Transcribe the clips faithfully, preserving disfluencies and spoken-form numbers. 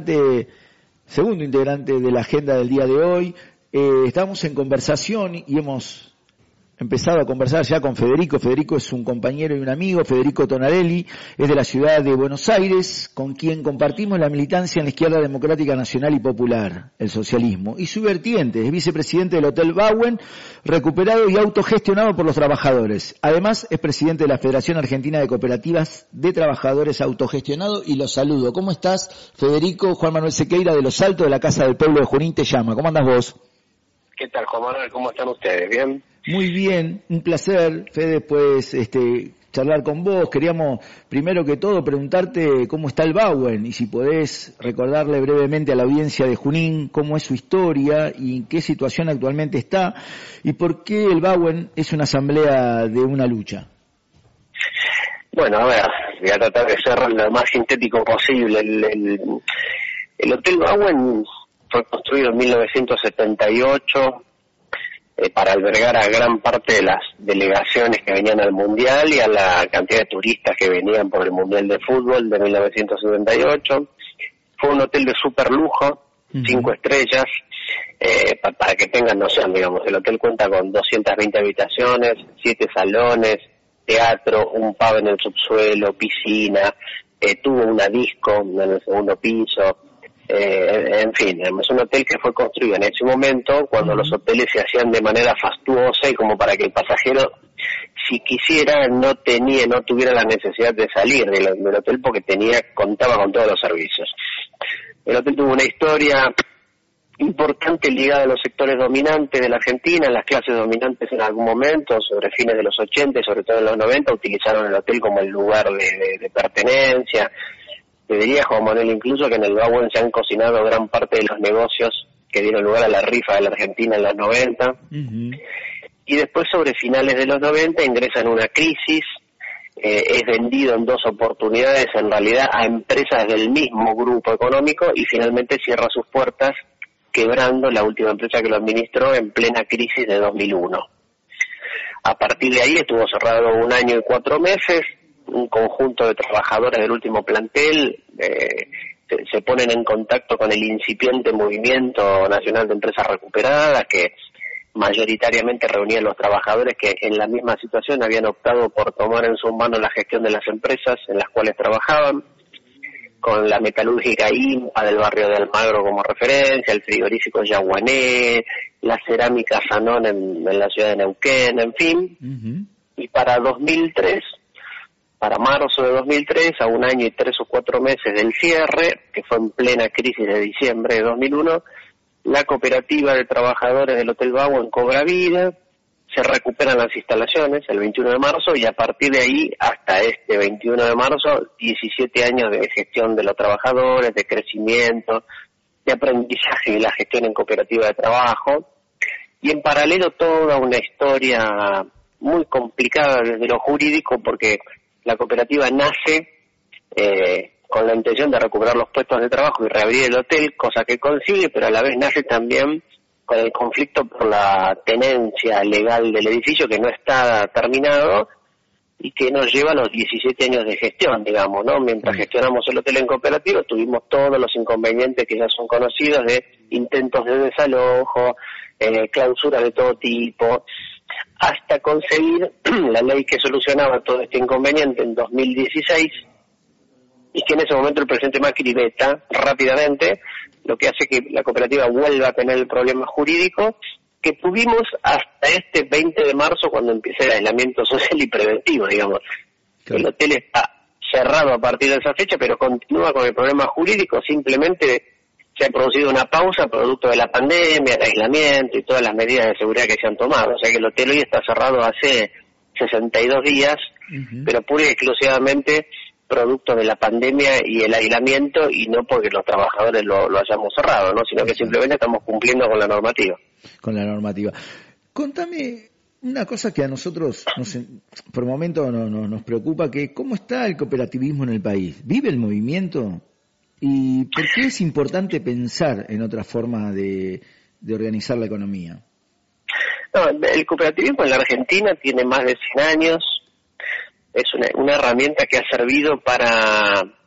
integrante, segundo integrante de la agenda del día de hoy. Eh, estamos en conversación y hemos empezado a conversar ya con Federico. Federico es un compañero y un amigo. Federico Tonarelli es de la ciudad de Buenos Aires, con quien compartimos la militancia en la izquierda democrática nacional y popular, el socialismo, y su vertiente. Es vicepresidente del Hotel Bauen, recuperado y autogestionado por los trabajadores. Además, es presidente de la Federación Argentina de Cooperativas de Trabajadores Autogestionado, y los saludo. ¿Cómo estás, Federico? Juan Manuel Sequeira, de Los Altos, de la Casa del Pueblo de Junín, te llama. ¿Cómo andas vos? ¿Qué tal, Juan Manuel? ¿Cómo están ustedes? ¿Bien? Muy bien, un placer, Fede, pues, este, charlar con vos. Queríamos, primero que todo, preguntarte cómo está el Bauen y si podés recordarle brevemente a la audiencia de Junín cómo es su historia y en qué situación actualmente está y por qué el Bauen es una asamblea de una lucha. Bueno, a ver, voy a tratar de ser lo más sintético posible. El, el, el Hotel Bauen fue construido en mil novecientos setenta y ocho eh, para albergar a gran parte de las delegaciones que venían al Mundial y a la cantidad de turistas que venían por el Mundial de Fútbol de mil novecientos setenta y ocho. Fue un hotel de super lujo, uh-huh. cinco estrellas, eh, pa- para que tengan noción, digamos, el hotel cuenta con doscientas veinte habitaciones, siete salones, teatro, un pub en el subsuelo, piscina, eh, tuvo una disco en el segundo piso. Eh, en fin, es un hotel que fue construido en ese momento cuando uh-huh. los hoteles se hacían de manera fastuosa y como para que el pasajero, si quisiera, no tenía, no tuviera la necesidad de salir del, del hotel porque tenía, contaba con todos los servicios. El hotel tuvo una historia importante ligada a los sectores dominantes de la Argentina. Las clases dominantes en algún momento, sobre fines de los ochenta y sobre todo en los noventa, utilizaron el hotel como el lugar de, de, de pertenencia. Te diría, Juan Manuel, incluso que en el Bauen se han cocinado gran parte de los negocios que dieron lugar a la rifa de la Argentina en los noventa. Uh-huh. Y después, sobre finales de los noventa, ingresa en una crisis, eh, es vendido en dos oportunidades, en realidad, a empresas del mismo grupo económico y finalmente cierra sus puertas, quebrando la última empresa que lo administró en plena crisis de dos mil uno. A partir de ahí estuvo cerrado un año y cuatro meses, un conjunto de trabajadores del último plantel eh, se, se ponen en contacto con el incipiente Movimiento Nacional de Empresas Recuperadas, que mayoritariamente reunía a los trabajadores que en la misma situación habían optado por tomar en sus manos la gestión de las empresas en las cuales trabajaban, con la metalúrgica I M P A del barrio de Almagro como referencia, el frigorífico Yaguané, la cerámica Sanón en, en la ciudad de Neuquén, en fin. Uh-huh. Y para dos mil tres, para marzo de dos mil tres, a un año y tres o cuatro meses del cierre, que fue en plena crisis de diciembre de dos mil uno, la cooperativa de trabajadores del Hotel Bauen cobra vida, se recuperan las instalaciones el veintiuno de marzo y a partir de ahí hasta este veintiuno de marzo, diecisiete años de gestión de los trabajadores, de crecimiento, de aprendizaje de la gestión en cooperativa de trabajo y en paralelo toda una historia muy complicada desde lo jurídico porque la cooperativa nace eh, con la intención de recuperar los puestos de trabajo y reabrir el hotel, cosa que consigue, pero a la vez nace también con el conflicto por la tenencia legal del edificio que no está terminado y que nos lleva a los diecisiete años de gestión, digamos, ¿no? Mientras gestionamos el hotel en cooperativa tuvimos todos los inconvenientes que ya son conocidos de intentos de desalojo, eh, clausuras de todo tipo, hasta conseguir la ley que solucionaba todo este inconveniente en dos mil dieciséis y que en ese momento el presidente Macri veta rápidamente, lo que hace que la cooperativa vuelva a tener el problema jurídico que tuvimos hasta este veinte de marzo cuando empieza el aislamiento social y preventivo, digamos. Claro. El hotel está cerrado a partir de esa fecha, pero continúa con el problema jurídico, simplemente se ha producido una pausa producto de la pandemia, el aislamiento y todas las medidas de seguridad que se han tomado. O sea que el hotel hoy está cerrado hace sesenta y dos días, uh-huh. pero pura y exclusivamente producto de la pandemia y el aislamiento y no porque los trabajadores lo, lo hayamos cerrado, ¿no? Sino que simplemente estamos cumpliendo con la normativa. Con la normativa. Contame una cosa que a nosotros nos, por momento no, no, nos preocupa, que cómo está el cooperativismo en el país. ¿Vive el movimiento? ¿Y por qué es importante pensar en otra forma de, de organizar la economía? No, el cooperativismo en la Argentina tiene más de cien años. Es una, una herramienta que ha servido para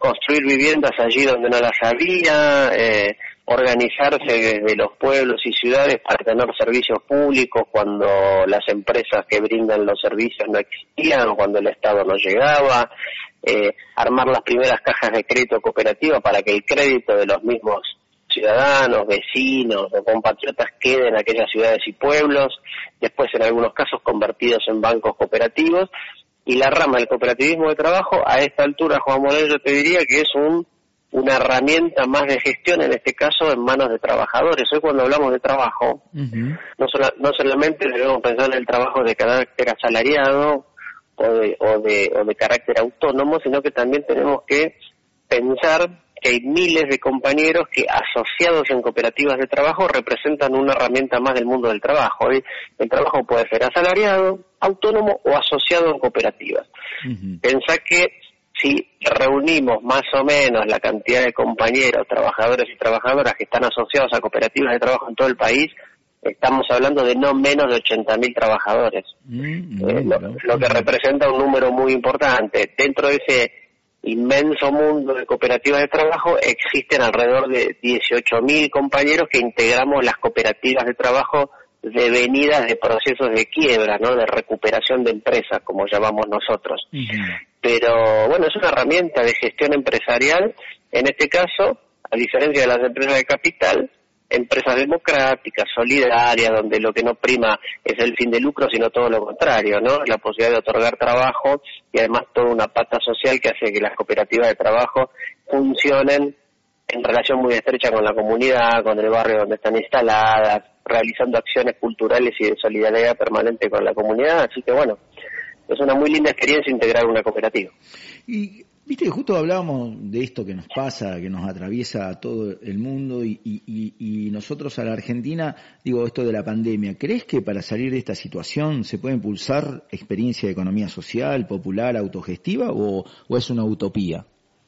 construir viviendas allí donde no las había, eh, organizarse desde los pueblos y ciudades para tener servicios públicos cuando las empresas que brindan los servicios no existían o cuando el Estado no llegaba, eh, armar las primeras cajas de crédito cooperativa para que el crédito de los mismos ciudadanos, vecinos o compatriotas quede en aquellas ciudades y pueblos, después en algunos casos convertidos en bancos cooperativos, y la rama del cooperativismo de trabajo, a esta altura, Juan Manuel, yo te diría que es un una herramienta más de gestión, en este caso en manos de trabajadores. Hoy cuando hablamos de trabajo, uh-huh. no, sola, no solamente debemos pensar en el trabajo de carácter asalariado o de, o de, o de carácter autónomo, sino que también tenemos que pensar que hay miles de compañeros que, asociados en cooperativas de trabajo, representan una herramienta más del mundo del trabajo. Hoy el trabajo puede ser asalariado, autónomo o asociado en cooperativas. Uh-huh. Pensá que si reunimos más o menos la cantidad de compañeros, trabajadores y trabajadoras que están asociados a cooperativas de trabajo en todo el país, estamos hablando de no menos de ochenta mil trabajadores, mm, eh, lo, lo que representa un número muy importante. Dentro de ese inmenso mundo de cooperativas de trabajo existen alrededor de dieciocho mil compañeros que integramos las cooperativas de trabajo devenidas de procesos de quiebra, ¿no? De recuperación de empresas, como llamamos nosotros. Uh-huh. Pero bueno, es una herramienta de gestión empresarial, en este caso, a diferencia de las empresas de capital, empresas democráticas, solidarias, donde lo que no prima es el fin de lucro, sino todo lo contrario, ¿no? La posibilidad de otorgar trabajo y además toda una pata social que hace que las cooperativas de trabajo funcionen en relación muy estrecha con la comunidad, con el barrio donde están instaladas, realizando acciones culturales y de solidaridad permanente con la comunidad. Así que bueno, es una muy linda experiencia integrar una cooperativa. Y viste, justo hablábamos de esto que nos pasa, que nos atraviesa a todo el mundo y, y, y, y nosotros a la Argentina, digo, esto de la pandemia. ¿Crees que para salir de esta situación se puede impulsar experiencia de economía social, popular, autogestiva o, o es una utopía?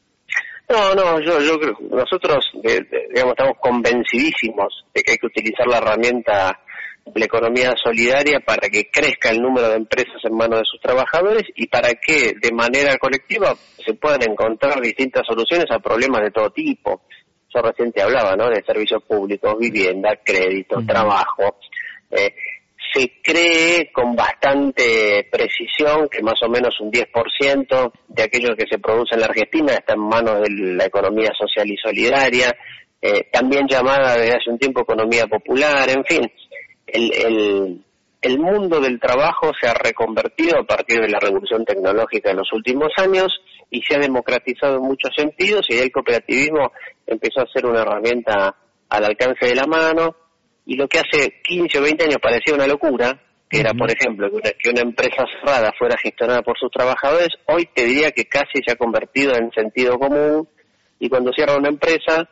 No, no, yo, yo creo, nosotros, eh, digamos, estamos convencidísimos de que hay que utilizar la herramienta de la economía solidaria para que crezca el número de empresas en manos de sus trabajadores y para que de manera colectiva se puedan encontrar distintas soluciones a problemas de todo tipo. Yo recién te hablaba, ¿no?, de servicios públicos, vivienda, crédito, uh-huh. trabajo. Eh, se cree con bastante precisión que más o menos un diez por ciento de aquello que se produce en la Argentina está en manos de la economía social y solidaria, eh, también llamada desde hace un tiempo economía popular. En fin, el, el, el mundo del trabajo se ha reconvertido a partir de la revolución tecnológica de los últimos años y se ha democratizado en muchos sentidos, y el cooperativismo empezó a ser una herramienta al alcance de la mano. Y lo que hace quince o veinte años parecía una locura, que era, por ejemplo, que una, que una empresa cerrada fuera gestionada por sus trabajadores, hoy te diría que casi se ha convertido en sentido común, y cuando cierra una empresa,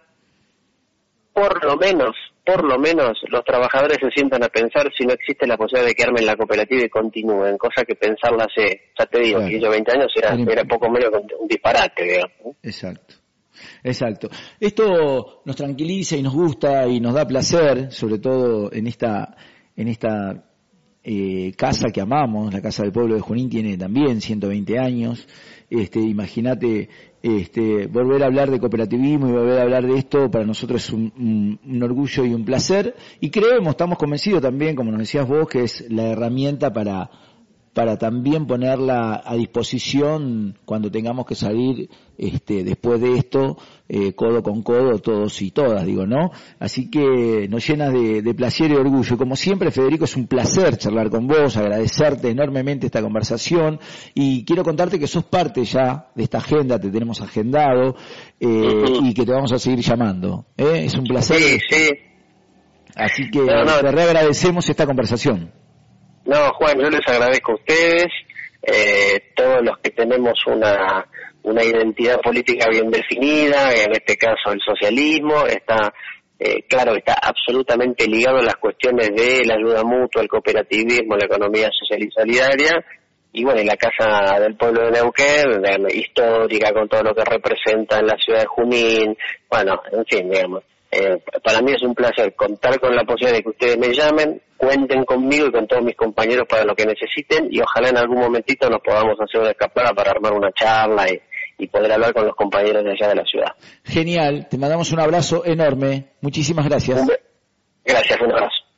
por lo menos, por lo menos, los trabajadores se sientan a pensar si no existe la posibilidad de que armen la cooperativa y continúen, cosa que pensarla hace, ya te digo, claro. quince o veinte años era, era poco menos que un disparate, digamos. Exacto. Exacto. Esto nos tranquiliza y nos gusta y nos da placer, sobre todo en esta en esta eh, casa que amamos. La Casa del Pueblo de Junín tiene también ciento veinte años. Este, imagínate, este, volver a hablar de cooperativismo y volver a hablar de esto para nosotros es un, un, un orgullo y un placer. Y creemos, estamos convencidos también, como nos decías vos, que es la herramienta para para también ponerla a disposición cuando tengamos que salir este, después de esto, eh, codo con codo, todos y todas, digo, ¿no? Así que nos llena de, de placer y orgullo. Como siempre, Federico, es un placer charlar con vos, agradecerte enormemente esta conversación, y quiero contarte que sos parte ya de esta agenda, te tenemos agendado, eh, uh-huh. y que te vamos a seguir llamando, ¿eh? Es un placer. Sí, sí. Así que no, no. te reagradecemos esta conversación. No, Juan, yo les agradezco a ustedes, eh, todos los que tenemos una una identidad política bien definida, en este caso el socialismo, está eh, claro, está absolutamente ligado a las cuestiones de la ayuda mutua, el cooperativismo, la economía social y solidaria, y bueno, y la Casa del Pueblo de Neuquén, histórica, con todo lo que representa en la ciudad de Junín, bueno, en fin, digamos. Eh, para mí es un placer contar con la posibilidad de que ustedes me llamen, cuenten conmigo y con todos mis compañeros para lo que necesiten, y ojalá en algún momentito nos podamos hacer una escapada para armar una charla y, y poder hablar con los compañeros de allá de la ciudad. Genial, te mandamos un abrazo enorme. Muchísimas gracias. Gracias, un abrazo.